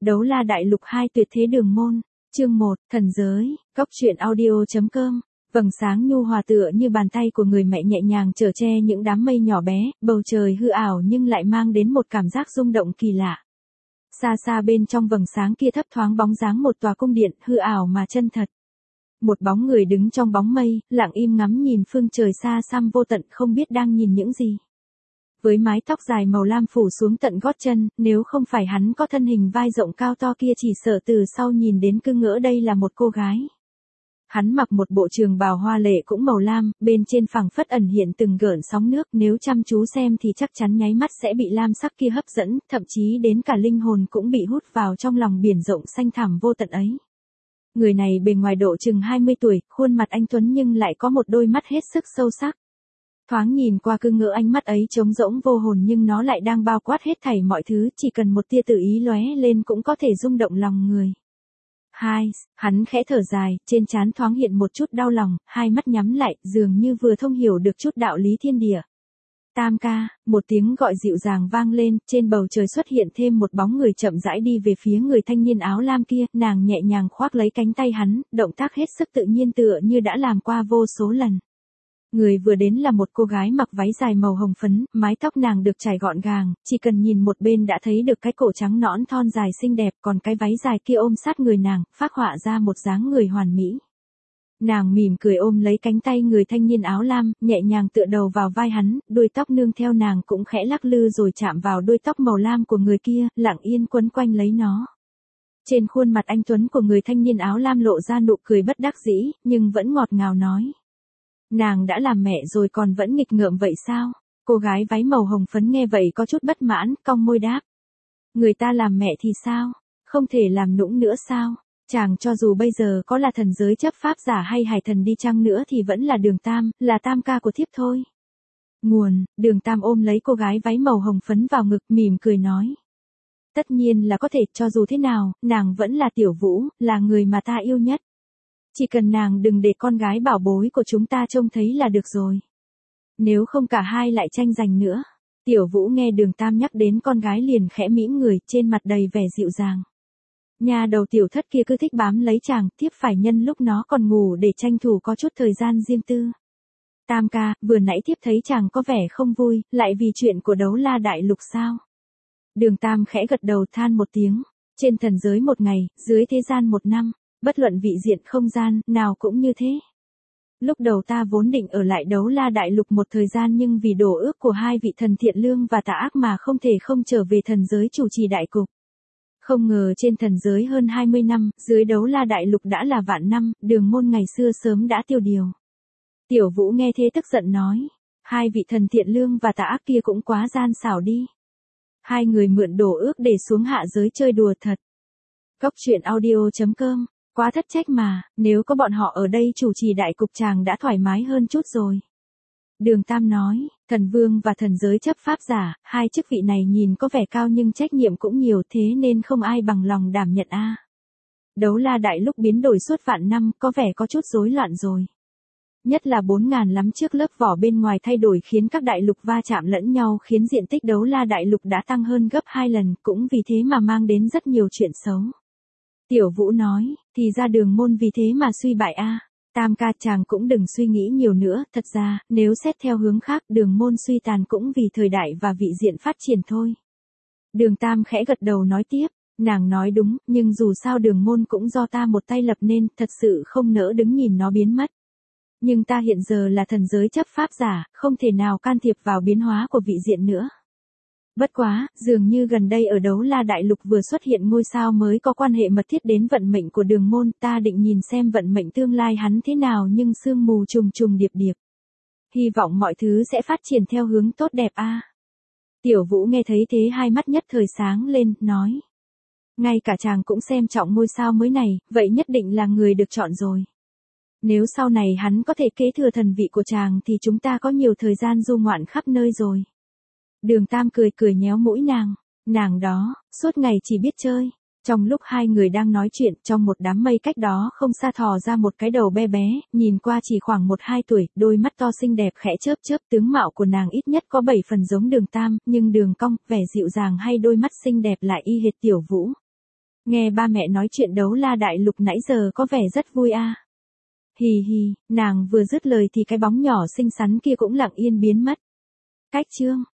Đấu La Đại Lục 2 tuyệt thế đường môn, chương 1, thần giới, góc truyện audio.com. Vầng sáng nhu hòa tựa như bàn tay của người mẹ nhẹ nhàng chở che những đám mây nhỏ bé, bầu trời hư ảo nhưng lại mang đến một cảm giác rung động kỳ lạ. Xa xa bên trong vầng sáng kia thấp thoáng bóng dáng một tòa cung điện hư ảo mà chân thật. Một bóng người đứng trong bóng mây, lặng im ngắm nhìn phương trời xa xăm vô tận không biết đang nhìn những gì. Với mái tóc dài màu lam phủ xuống tận gót chân, nếu không phải hắn có thân hình vai rộng cao to kia chỉ sợ từ sau nhìn đến cứ ngỡ đây là một cô gái. Hắn mặc một bộ trường bào hoa lệ cũng màu lam, bên trên phẳng phất ẩn hiện từng gợn sóng nước, nếu chăm chú xem thì chắc chắn nháy mắt sẽ bị lam sắc kia hấp dẫn, thậm chí đến cả linh hồn cũng bị hút vào trong lòng biển rộng xanh thẳm vô tận ấy. Người này bề ngoài độ chừng 20 tuổi, khuôn mặt anh tuấn nhưng lại có một đôi mắt hết sức sâu sắc. Thoáng nhìn qua cứ ngỡ ánh mắt ấy trống rỗng vô hồn nhưng nó lại đang bao quát hết thảy mọi thứ, chỉ cần một tia tự ý lóe lên cũng có thể rung động lòng người. Hắn khẽ thở dài, trên trán thoáng hiện một chút đau lòng, hai mắt nhắm lại, dường như vừa thông hiểu được chút đạo lý thiên địa. Tam ca, một tiếng gọi dịu dàng vang lên, trên bầu trời xuất hiện thêm một bóng người chậm rãi đi về phía người thanh niên áo lam kia, nàng nhẹ nhàng khoác lấy cánh tay hắn, động tác hết sức tự nhiên tựa như đã làm qua vô số lần. Người vừa đến là một cô gái mặc váy dài màu hồng phấn, mái tóc nàng được trải gọn gàng, chỉ cần nhìn một bên đã thấy được cái cổ trắng nõn thon dài xinh đẹp, còn cái váy dài kia ôm sát người nàng, phác họa ra một dáng người hoàn mỹ. Nàng mỉm cười ôm lấy cánh tay người thanh niên áo lam, nhẹ nhàng tựa đầu vào vai hắn, đuôi tóc nương theo nàng cũng khẽ lắc lư rồi chạm vào đuôi tóc màu lam của người kia, lặng yên quấn quanh lấy nó. Trên khuôn mặt anh tuấn của người thanh niên áo lam lộ ra nụ cười bất đắc dĩ, nhưng vẫn ngọt ngào nói. Nàng đã làm mẹ rồi còn vẫn nghịch ngợm vậy sao? Cô gái váy màu hồng phấn nghe vậy có chút bất mãn, cong môi đáp. Người ta làm mẹ thì sao? Không thể làm nũng nữa sao? Chàng cho dù bây giờ có là thần giới chấp pháp giả hay hải thần đi chăng nữa thì vẫn là Đường Tam, là tam ca của thiếp thôi. Đường Tam ôm lấy cô gái váy màu hồng phấn vào ngực mỉm cười nói. Tất nhiên là có thể, cho dù thế nào, nàng vẫn là Tiểu Vũ, là người mà ta yêu nhất. Chỉ cần nàng đừng để con gái bảo bối của chúng ta trông thấy là được rồi. Nếu không cả hai lại tranh giành nữa. Tiểu Vũ nghe Đường Tam nhắc đến con gái liền khẽ mỉm người, trên mặt đầy vẻ dịu dàng. Nhà đầu tiểu thất kia cứ thích bám lấy chàng, tiếp phải nhân lúc nó còn ngủ để tranh thủ có chút thời gian riêng tư. Tam ca, vừa nãy tiếp thấy chàng có vẻ không vui, lại vì chuyện của Đấu La Đại Lục sao? Đường Tam khẽ gật đầu than một tiếng. Trên thần giới một ngày, dưới thế gian một năm. Bất luận vị diện không gian, nào cũng như thế. Lúc đầu ta vốn định ở lại Đấu La Đại Lục một thời gian nhưng vì đổ ước của hai vị thần thiện lương và tà ác mà không thể không trở về thần giới chủ trì đại cục. Không ngờ trên thần giới hơn 20 năm, dưới Đấu La Đại Lục đã là vạn năm, đường môn ngày xưa sớm đã tiêu điều. Tiểu Vũ nghe thế tức giận nói, hai vị thần thiện lương và tà ác kia cũng quá gian xảo đi. Hai người mượn đổ ước để xuống hạ giới chơi đùa thật. Góc truyện audio.com. Quá thất trách mà, nếu có bọn họ ở đây chủ trì đại cục chàng đã thoải mái hơn chút rồi. Đường Tam nói, thần vương và thần giới chấp pháp giả, hai chức vị này nhìn có vẻ cao nhưng trách nhiệm cũng nhiều thế nên không ai bằng lòng đảm nhận a. Đấu La Đại Lục biến đổi suốt vạn năm có vẻ có chút rối loạn rồi. Nhất là 4.000 lắm trước lớp vỏ bên ngoài thay đổi khiến các đại lục va chạm lẫn nhau khiến diện tích Đấu La Đại Lục đã tăng hơn gấp 2 lần cũng vì thế mà mang đến rất nhiều chuyện xấu. Tiểu Vũ nói, thì ra đường môn vì thế mà suy bại a. Tam ca chàng cũng đừng suy nghĩ nhiều nữa, thật ra, nếu xét theo hướng khác đường môn suy tàn cũng vì thời đại và vị diện phát triển thôi. Đường Tam khẽ gật đầu nói tiếp, nàng nói đúng, nhưng dù sao đường môn cũng do ta một tay lập nên, thật sự không nỡ đứng nhìn nó biến mất. Nhưng ta hiện giờ là thần giới chấp pháp giả, không thể nào can thiệp vào biến hóa của vị diện nữa. Bất quá, dường như gần đây ở Đấu La Đại Lục vừa xuất hiện ngôi sao mới có quan hệ mật thiết đến vận mệnh của đường môn, ta định nhìn xem vận mệnh tương lai hắn thế nào nhưng sương mù trùng trùng điệp điệp. Hy vọng mọi thứ sẽ phát triển theo hướng tốt đẹp a. Tiểu Vũ nghe thấy thế hai mắt nhất thời sáng lên, nói. Ngay cả chàng cũng xem trọng ngôi sao mới này, vậy nhất định là người được chọn rồi. Nếu sau này hắn có thể kế thừa thần vị của chàng thì chúng ta có nhiều thời gian du ngoạn khắp nơi rồi. Đường Tam cười nhéo mũi nàng đó, suốt ngày chỉ biết chơi. Trong lúc hai người đang nói chuyện, trong một đám mây cách đó không xa thò ra một cái đầu bé bé, nhìn qua chỉ khoảng 1-2 tuổi, đôi mắt to xinh đẹp khẽ chớp chớp, tướng mạo của nàng ít nhất có 7 phần giống Đường Tam, nhưng đường cong, vẻ dịu dàng hay đôi mắt xinh đẹp lại y hệt Tiểu Vũ. Nghe ba mẹ nói chuyện đấu la đại lục nãy giờ có vẻ rất vui a. Hì hì, nàng vừa dứt lời thì cái bóng nhỏ xinh xắn kia cũng lặng yên biến mất. Cách chương